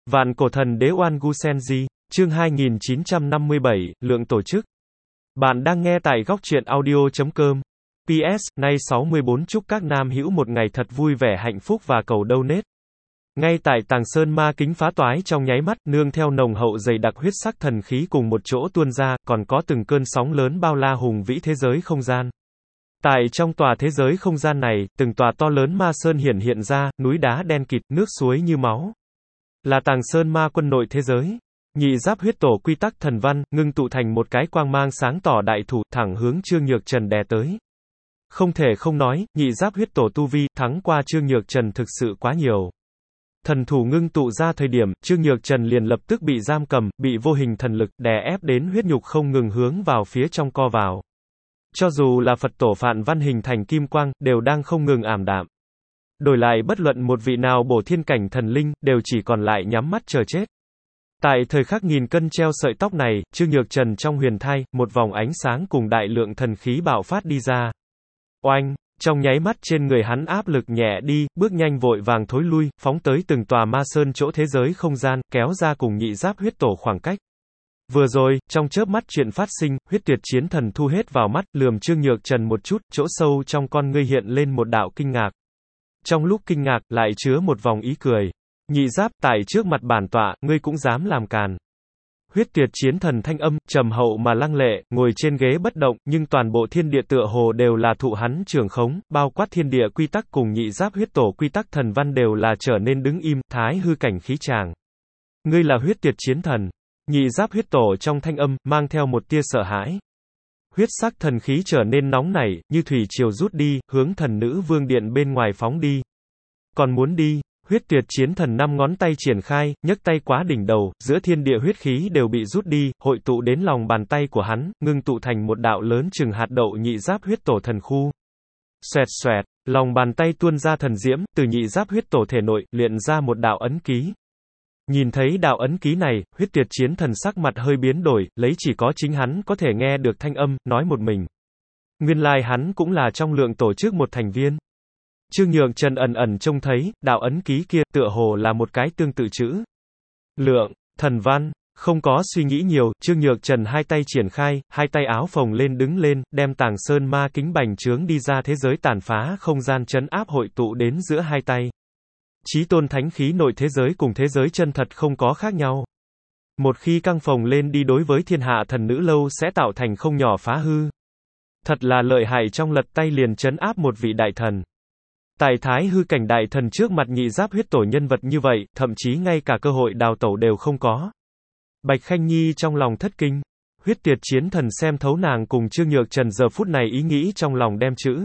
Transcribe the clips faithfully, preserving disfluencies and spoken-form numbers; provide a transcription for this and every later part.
Vạn cổ thần đế Oan Gu Senji, chương hai nghìn chín trăm năm mươi bảy, lượng tổ chức. Bạn đang nghe tại góc truyện audio chấm com. pê ét, nay sáu mươi bốn chúc các nam hữu một ngày thật vui vẻ hạnh phúc và cầu donate. Ngay tại Tàng Sơn ma kính phá toái trong nháy mắt, nương theo nồng hậu dày đặc huyết sắc thần khí cùng một chỗ tuôn ra, còn có từng cơn sóng lớn bao la hùng vĩ thế giới không gian. Tại trong tòa thế giới không gian này, từng tòa to lớn ma sơn hiển hiện ra, núi đá đen kịt, nước suối như máu. Là Tàng Sơn ma quân nội thế giới. Nhị giáp huyết tổ quy tắc thần văn, ngưng tụ thành một cái quang mang sáng tỏ đại thủ, thẳng hướng Trương Nhược Trần đè tới. Không thể không nói, nhị giáp huyết tổ tu vi, thắng qua Trương Nhược Trần thực sự quá nhiều. Thần thủ ngưng tụ ra thời điểm, Trương Nhược Trần liền lập tức bị giam cầm, bị vô hình thần lực, đè ép đến huyết nhục không ngừng hướng vào phía trong co vào. Cho dù là Phật tổ Phạn Văn hình thành kim quang, đều đang không ngừng ảm đạm. Đổi lại bất luận một vị nào bổ thiên cảnh thần linh, đều chỉ còn lại nhắm mắt chờ chết. Tại thời khắc nghìn cân treo sợi tóc này, Trương Nhược Trần trong huyền thai, một vòng ánh sáng cùng đại lượng thần khí bạo phát đi ra. Oanh! Trong nháy mắt trên người hắn áp lực nhẹ đi, bước nhanh vội vàng thối lui, phóng tới từng tòa ma sơn chỗ thế giới không gian, kéo ra cùng nhị giáp huyết tổ khoảng cách. Vừa rồi, trong chớp mắt chuyện phát sinh, huyết tuyệt chiến thần thu hết vào mắt, lườm Trương Nhược Trần một chút, chỗ sâu trong con ngươi hiện lên một đạo kinh ngạc. Trong lúc kinh ngạc, lại chứa một vòng ý cười. Nhị giáp, tại trước mặt bản tọa, ngươi cũng dám làm càn. Huyết tuyệt chiến thần thanh âm, trầm hậu mà lăng lệ, ngồi trên ghế bất động, nhưng toàn bộ thiên địa tựa hồ đều là thụ hắn trưởng khống, bao quát thiên địa quy tắc cùng nhị giáp huyết tổ quy tắc thần văn đều là trở nên đứng im, thái hư cảnh khí tràng. Ngươi là huyết tuyệt chiến thần. Nhị giáp huyết tổ trong thanh âm, mang theo một tia sợ hãi. Huyết sắc thần khí trở nên nóng nảy, như thủy triều rút đi, hướng thần nữ vương điện bên ngoài phóng đi. Còn muốn đi, huyết tuyệt chiến thần năm ngón tay triển khai, nhấc tay quá đỉnh đầu, giữa thiên địa huyết khí đều bị rút đi, hội tụ đến lòng bàn tay của hắn, ngưng tụ thành một đạo lớn chừng hạt đậu nhị giáp huyết tổ thần khu. Xoẹt xoẹt, lòng bàn tay tuôn ra thần diễm, từ nhị giáp huyết tổ thể nội, luyện ra một đạo ấn ký. Nhìn thấy đạo ấn ký này, huyết tuyệt chiến thần sắc mặt hơi biến đổi, lấy chỉ có chính hắn có thể nghe được thanh âm, nói một mình. Nguyên lai hắn cũng là trong lượng tổ chức một thành viên. Trương Nhược Trần ẩn ẩn trông thấy, đạo ấn ký kia, tựa hồ là một cái tương tự chữ. Lượng, thần văn, không có suy nghĩ nhiều, Trương Nhược Trần hai tay triển khai, hai tay áo phồng lên đứng lên, đem Tàng Sơn ma kính bành trướng đi ra thế giới tàn phá không gian trấn áp hội tụ đến giữa hai tay. Chí tôn thánh khí nội thế giới cùng thế giới chân thật không có khác nhau. Một khi căng phồng lên đi đối với thiên hạ thần nữ lâu sẽ tạo thành không nhỏ phá hư. Thật là lợi hại trong lật tay liền trấn áp một vị đại thần. Tại thái hư cảnh đại thần trước mặt nhị giáp huyết tổ nhân vật như vậy, thậm chí ngay cả cơ hội đào tẩu đều không có. Bạch Khanh Nhi trong lòng thất kinh. Huyết tuyệt chiến thần xem thấu nàng cùng Trương Nhược Trần giờ phút này ý nghĩ trong lòng đem chữ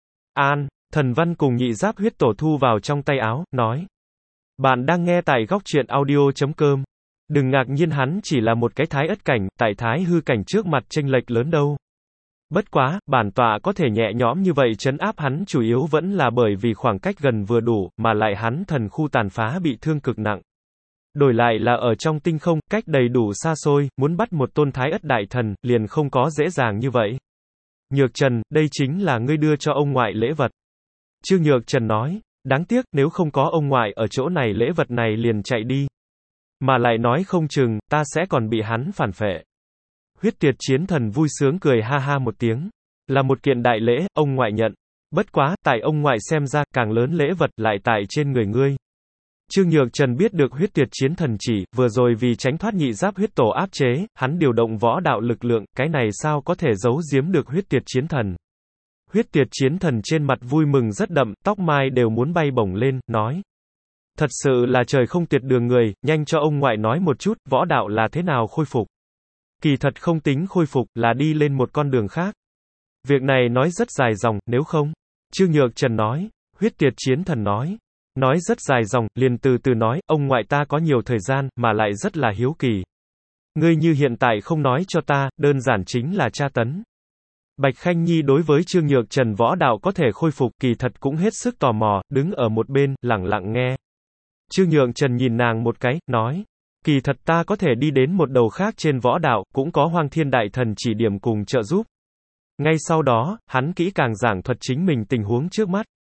An, thần văn cùng nhị giáp huyết tổ thu vào trong tay áo, nói. Bạn đang nghe tại góc truyện audio chấm com. Đừng ngạc nhiên hắn chỉ là một cái thái ất cảnh, tại thái hư cảnh trước mặt chênh lệch lớn đâu. Bất quá, bản tọa có thể nhẹ nhõm như vậy trấn áp hắn chủ yếu vẫn là bởi vì khoảng cách gần vừa đủ, mà lại hắn thần khu tàn phá bị thương cực nặng. Đổi lại là ở trong tinh không, cách đầy đủ xa xôi, muốn bắt một tôn thái ất đại thần, liền không có dễ dàng như vậy. Nhược Trần, đây chính là ngươi đưa cho ông ngoại lễ vật. Trương Nhược Trần nói, đáng tiếc, nếu không có ông ngoại ở chỗ này lễ vật này liền chạy đi. Mà lại nói không chừng, ta sẽ còn bị hắn phản phệ. Huyết tuyệt chiến thần vui sướng cười ha ha một tiếng. Là một kiện đại lễ, ông ngoại nhận. Bất quá, tại ông ngoại xem ra, càng lớn lễ vật lại tại trên người ngươi. Trương Nhược Trần biết được huyết tuyệt chiến thần chỉ, vừa rồi vì tránh thoát nhị giáp huyết tổ áp chế, hắn điều động võ đạo lực lượng, cái này sao có thể giấu giếm được huyết tuyệt chiến thần. Huyết tuyệt chiến thần trên mặt vui mừng rất đậm, tóc mai đều muốn bay bổng lên, nói. Thật sự là trời không tuyệt đường người, nhanh cho ông ngoại nói một chút, võ đạo là thế nào khôi phục. Kỳ thật không tính khôi phục, là đi lên một con đường khác. Việc này nói rất dài dòng, nếu không. Trương Nhược Trần nói. Huyết tuyệt chiến thần nói. Nói rất dài dòng, liền từ từ nói, ông ngoại ta có nhiều thời gian, mà lại rất là hiếu kỳ. Ngươi như hiện tại không nói cho ta, đơn giản chính là tra tấn. Bạch Khanh Nhi đối với Trương Nhược Trần võ đạo có thể khôi phục, kỳ thật cũng hết sức tò mò, đứng ở một bên, lặng lặng nghe. Trương Nhược Trần nhìn nàng một cái, nói. Kỳ thật ta có thể đi đến một đầu khác trên võ đạo, cũng có Hoang Thiên Đại Thần chỉ điểm cùng trợ giúp. Ngay sau đó, hắn kỹ càng giảng thuật chính mình tình huống trước mắt.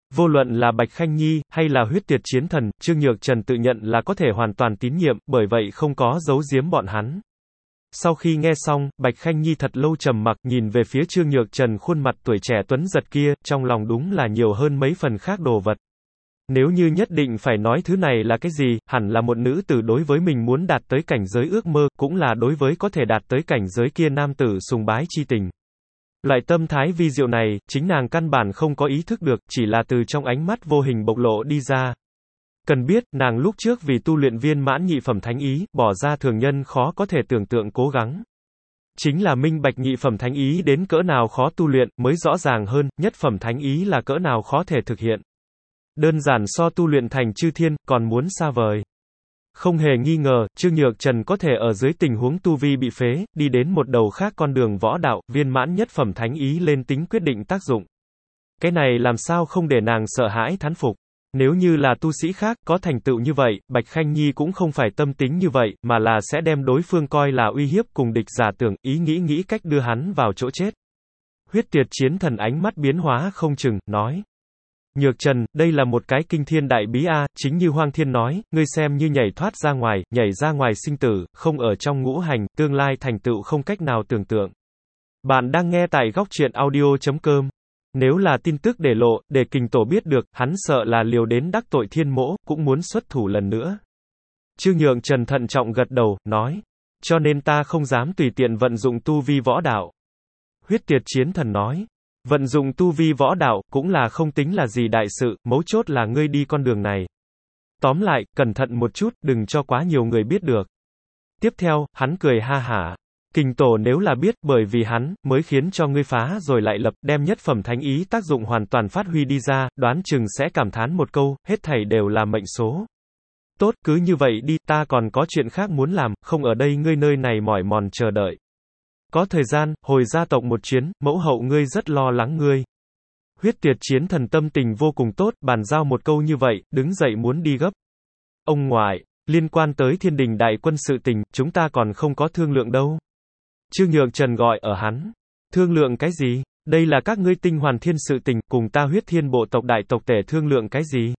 Vô luận là Bạch Khanh Nhi, hay là huyết tiệt chiến thần, Trương Nhược Trần tự nhận là có thể hoàn toàn tín nhiệm, bởi vậy không có giấu giếm bọn hắn. Sau khi nghe xong, Bạch Khanh Nhi thật lâu trầm mặc, nhìn về phía Trương Nhược Trần khuôn mặt tuổi trẻ tuấn giật kia, trong lòng đúng là nhiều hơn mấy phần khác đồ vật. Nếu như nhất định phải nói thứ này là cái gì, hẳn là một nữ tử đối với mình muốn đạt tới cảnh giới ước mơ, cũng là đối với có thể đạt tới cảnh giới kia nam tử sùng bái chi tình. Loại tâm thái vi diệu này, chính nàng căn bản không có ý thức được, chỉ là từ trong ánh mắt vô hình bộc lộ đi ra. Cần biết, nàng lúc trước vì tu luyện viên mãn nhị phẩm thánh ý, bỏ ra thường nhân khó có thể tưởng tượng cố gắng. Chính là minh bạch nhị phẩm thánh ý đến cỡ nào khó tu luyện, mới rõ ràng hơn, nhất phẩm thánh ý là cỡ nào khó thể thực hiện. Đơn giản so tu luyện thành chư thiên, còn muốn xa vời. Không hề nghi ngờ, Trương Nhược Trần có thể ở dưới tình huống tu vi bị phế, đi đến một đầu khác con đường võ đạo, viên mãn nhất phẩm thánh ý lên tính quyết định tác dụng. Cái này làm sao không để nàng sợ hãi thán phục. Nếu như là tu sĩ khác, có thành tựu như vậy, Bạch Khanh Nhi cũng không phải tâm tính như vậy, mà là sẽ đem đối phương coi là uy hiếp cùng địch giả tưởng, ý nghĩ nghĩ cách đưa hắn vào chỗ chết. Huyết tiệt chiến thần ánh mắt biến hóa không chừng, nói. Nhược Trần, đây là một cái kinh thiên đại bí a, chính như Hoang Thiên nói, ngươi xem như nhảy thoát ra ngoài, nhảy ra ngoài sinh tử, không ở trong ngũ hành, tương lai thành tựu không cách nào tưởng tượng. Bạn đang nghe tại góc truyện audio chấm com. Nếu là tin tức để lộ, để Kình Tổ biết được, hắn sợ là liều đến đắc tội thiên mỗ, cũng muốn xuất thủ lần nữa. Trương Nhượng Trần thận trọng gật đầu, nói. Cho nên ta không dám tùy tiện vận dụng tu vi võ đạo. Huyết tiệt chiến thần nói. Vận dụng tu vi võ đạo, cũng là không tính là gì đại sự, mấu chốt là ngươi đi con đường này. Tóm lại, cẩn thận một chút, đừng cho quá nhiều người biết được. Tiếp theo, hắn cười ha hả. Kình Tổ nếu là biết, bởi vì hắn, mới khiến cho ngươi phá rồi lại lập, đem nhất phẩm thánh ý tác dụng hoàn toàn phát huy đi ra, đoán chừng sẽ cảm thán một câu, hết thảy đều là mệnh số. Tốt, cứ như vậy đi, ta còn có chuyện khác muốn làm, không ở đây ngươi nơi này mỏi mòn chờ đợi. Có thời gian, hồi gia tộc một chuyến, mẫu hậu ngươi rất lo lắng ngươi. Huyết tiệt chiến thần tâm tình vô cùng tốt, bàn giao một câu như vậy, đứng dậy muốn đi gấp. Ông ngoại, liên quan tới thiên đình đại quân sự tình, chúng ta còn không có thương lượng đâu. Trương Nhượng Trần gọi ở hắn. Thương lượng cái gì? Đây là các ngươi tinh hoàn thiên sự tình, cùng ta huyết thiên bộ tộc đại tộc tể thương lượng cái gì?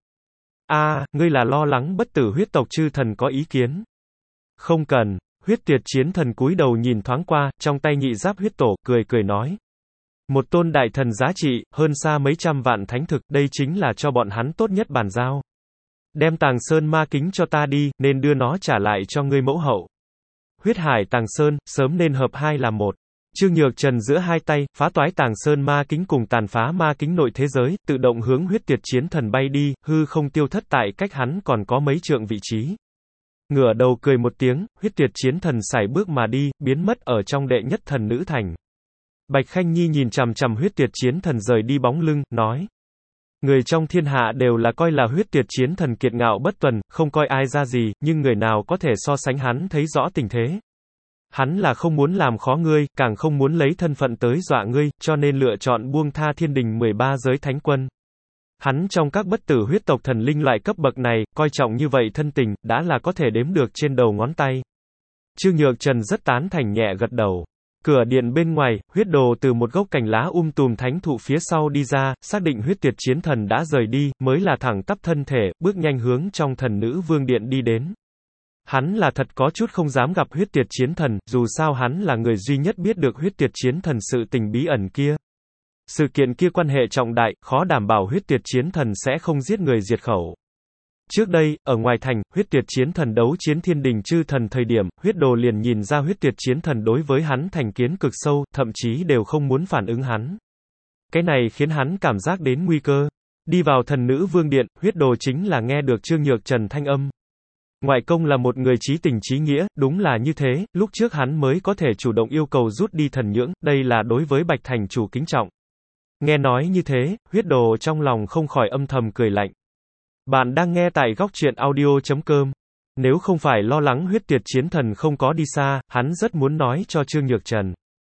A, à, ngươi là lo lắng bất tử huyết tộc chư thần có ý kiến. Không cần. Huyết tiệt chiến thần cúi đầu nhìn thoáng qua, trong tay nhị giáp huyết tổ, cười cười nói. Một tôn đại thần giá trị, hơn xa mấy trăm vạn thánh thực, đây chính là cho bọn hắn tốt nhất bàn giao. Đem Tàng Sơn ma kính cho ta đi, nên đưa nó trả lại cho ngươi mẫu hậu. Huyết hải Tàng Sơn, sớm nên hợp hai làm một. Trương Nhược Trần giữa hai tay, phá toái Tàng Sơn ma kính cùng tàn phá ma kính nội thế giới, tự động hướng huyết tiệt chiến thần bay đi, hư không tiêu thất tại cách hắn còn có mấy trượng vị trí. Ngửa đầu cười một tiếng, huyết tiệt chiến thần sải bước mà đi, biến mất ở trong đệ nhất thần nữ thành. Bạch Khanh Nhi nhìn chằm chằm huyết tiệt chiến thần rời đi bóng lưng, nói. Người trong thiên hạ đều là coi là huyết tiệt chiến thần kiệt ngạo bất tuần, không coi ai ra gì, nhưng người nào có thể so sánh hắn thấy rõ tình thế. Hắn là không muốn làm khó ngươi, càng không muốn lấy thân phận tới dọa ngươi, cho nên lựa chọn buông tha thiên đình mười ba giới thánh quân. Hắn trong các bất tử huyết tộc thần linh loại cấp bậc này, coi trọng như vậy thân tình, đã là có thể đếm được trên đầu ngón tay. Trương Nhược Trần rất tán thành nhẹ gật đầu. Cửa điện bên ngoài, huyết đồ từ một gốc cành lá um tùm thánh thụ phía sau đi ra, xác định huyết tiệt chiến thần đã rời đi, mới là thẳng tắp thân thể, bước nhanh hướng trong thần nữ vương điện đi đến. Hắn là thật có chút không dám gặp huyết tiệt chiến thần, dù sao hắn là người duy nhất biết được huyết tiệt chiến thần sự tình bí ẩn kia. Sự kiện kia quan hệ trọng đại, khó đảm bảo huyết tiệt chiến thần sẽ không giết người diệt khẩu. Trước đây, ở ngoài thành, huyết tiệt chiến thần đấu chiến thiên đình chư thần thời điểm, huyết đồ liền nhìn ra huyết tiệt chiến thần đối với hắn thành kiến cực sâu, thậm chí đều không muốn phản ứng hắn. Cái này khiến hắn cảm giác đến nguy cơ. Đi vào thần nữ vương điện, huyết đồ chính là nghe được Trương Nhược Trần thanh âm. Ngoại công là một người chí tình chí nghĩa, đúng là như thế, lúc trước hắn mới có thể chủ động yêu cầu rút đi thần nhưỡng, đây là đối với Bạch Thành chủ kính trọng. Nghe nói như thế, huyết đồ trong lòng không khỏi âm thầm cười lạnh. Bạn đang nghe tại góc truyện audio chấm com. Nếu không phải lo lắng huyết tiệt chiến thần không có đi xa, hắn rất muốn nói cho Trương Nhược Trần.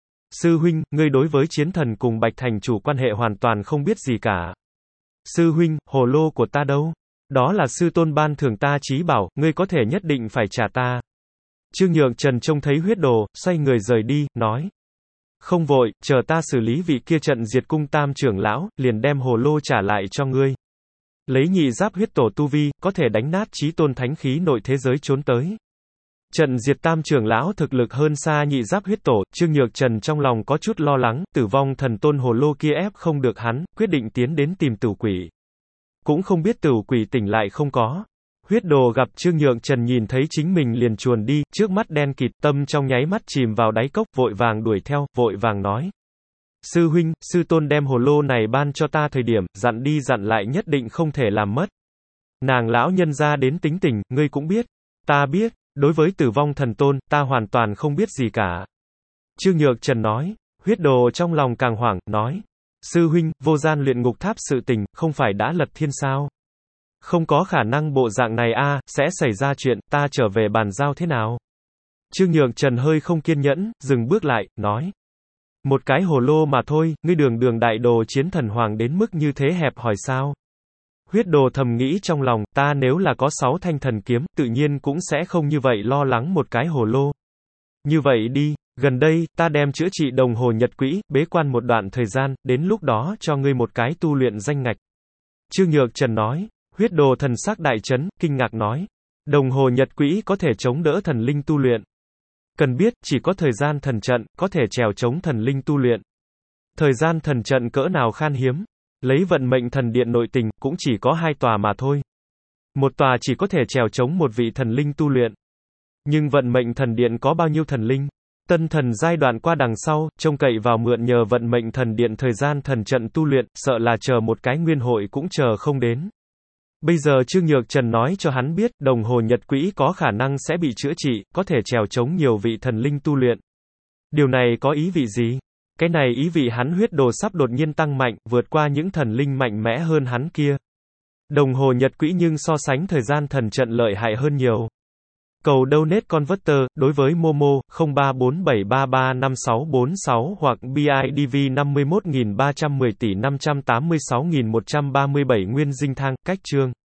Sư huynh, ngươi đối với chiến thần cùng Bạch Thành chủ quan hệ hoàn toàn không biết gì cả. Sư huynh, hồ lô của ta đâu? Đó là sư tôn ban thưởng ta chí bảo, ngươi có thể nhất định phải trả ta. Trương Nhược Trần trông thấy huyết đồ, xoay người rời đi, nói. Không vội, chờ ta xử lý vị kia trận diệt cung tam trưởng lão, liền đem hồ lô trả lại cho ngươi. Lấy nhị giáp huyết tổ tu vi, có thể đánh nát chí tôn thánh khí nội thế giới trốn tới. Trận diệt tam trưởng lão thực lực hơn xa nhị giáp huyết tổ, Trương Nhược Trần trong lòng có chút lo lắng, tử vong thần tôn hồ lô kia ép không được hắn, quyết định tiến đến tìm Tửu Quỷ. Cũng không biết Tửu Quỷ tỉnh lại không có. Huyết đồ gặp Trương Nhược Trần nhìn thấy chính mình liền chuồn đi, trước mắt đen kịt, tâm trong nháy mắt chìm vào đáy cốc, vội vàng đuổi theo, vội vàng nói. Sư huynh, sư tôn đem hồ lô này ban cho ta thời điểm, dặn đi dặn lại nhất định không thể làm mất. Nàng lão nhân ra đến tính tình, ngươi cũng biết. Ta biết, đối với tử vong thần tôn, ta hoàn toàn không biết gì cả. Trương Nhược Trần nói, huyết đồ trong lòng càng hoảng, nói. Sư huynh, vô gian luyện ngục tháp sự tình, không phải đã lật thiên sao? Không có khả năng bộ dạng này a, sẽ xảy ra chuyện, ta trở về bàn giao thế nào? Trương Nhược Trần hơi không kiên nhẫn, dừng bước lại, nói. Một cái hồ lô mà thôi, ngươi đường đường đại đồ chiến thần hoàng đến mức như thế hẹp hòi sao? Huyết đồ thầm nghĩ trong lòng, ta nếu là có sáu thanh thần kiếm, tự nhiên cũng sẽ không như vậy lo lắng một cái hồ lô. Như vậy đi, gần đây, ta đem chữa trị đồng hồ nhật quỹ, bế quan một đoạn thời gian, đến lúc đó cho ngươi một cái tu luyện danh ngạch. Trương Nhược Trần nói, huyết đồ thần sắc đại chấn, kinh ngạc nói. Đồng hồ nhật quỹ có thể chống đỡ thần linh tu luyện. Cần biết, chỉ có thời gian thần trận, có thể trèo chống thần linh tu luyện. Thời gian thần trận cỡ nào khan hiếm. Lấy vận mệnh thần điện nội tình, cũng chỉ có hai tòa mà thôi. Một tòa chỉ có thể trèo chống một vị thần linh tu luyện. Nhưng vận mệnh thần điện có bao nhiêu thần linh? Tân thần giai đoạn qua đằng sau, trông cậy vào mượn nhờ vận mệnh thần điện thời gian thần trận tu luyện, sợ là chờ một cái nguyên hội cũng chờ không đến. Bây giờ Trương Nhược Trần nói cho hắn biết, đồng hồ nhật quỹ có khả năng sẽ bị chữa trị, có thể trèo chống nhiều vị thần linh tu luyện. Điều này có ý vị gì? Cái này ý vị hắn huyết đồ sắp đột nhiên tăng mạnh, vượt qua những thần linh mạnh mẽ hơn hắn kia. Đồng hồ nhật quỹ nhưng so sánh thời gian thần trận lợi hại hơn nhiều. Cầu donate converter, đối với Momo, không ba bốn bảy ba ba năm sáu bốn sáu hoặc bê i đê vê năm mươi mốt nghìn ba trăm mười tỷ năm trăm tám mươi sáu nghìn một trăm ba mươi bảy Nguyên Dinh Thang, cách chương.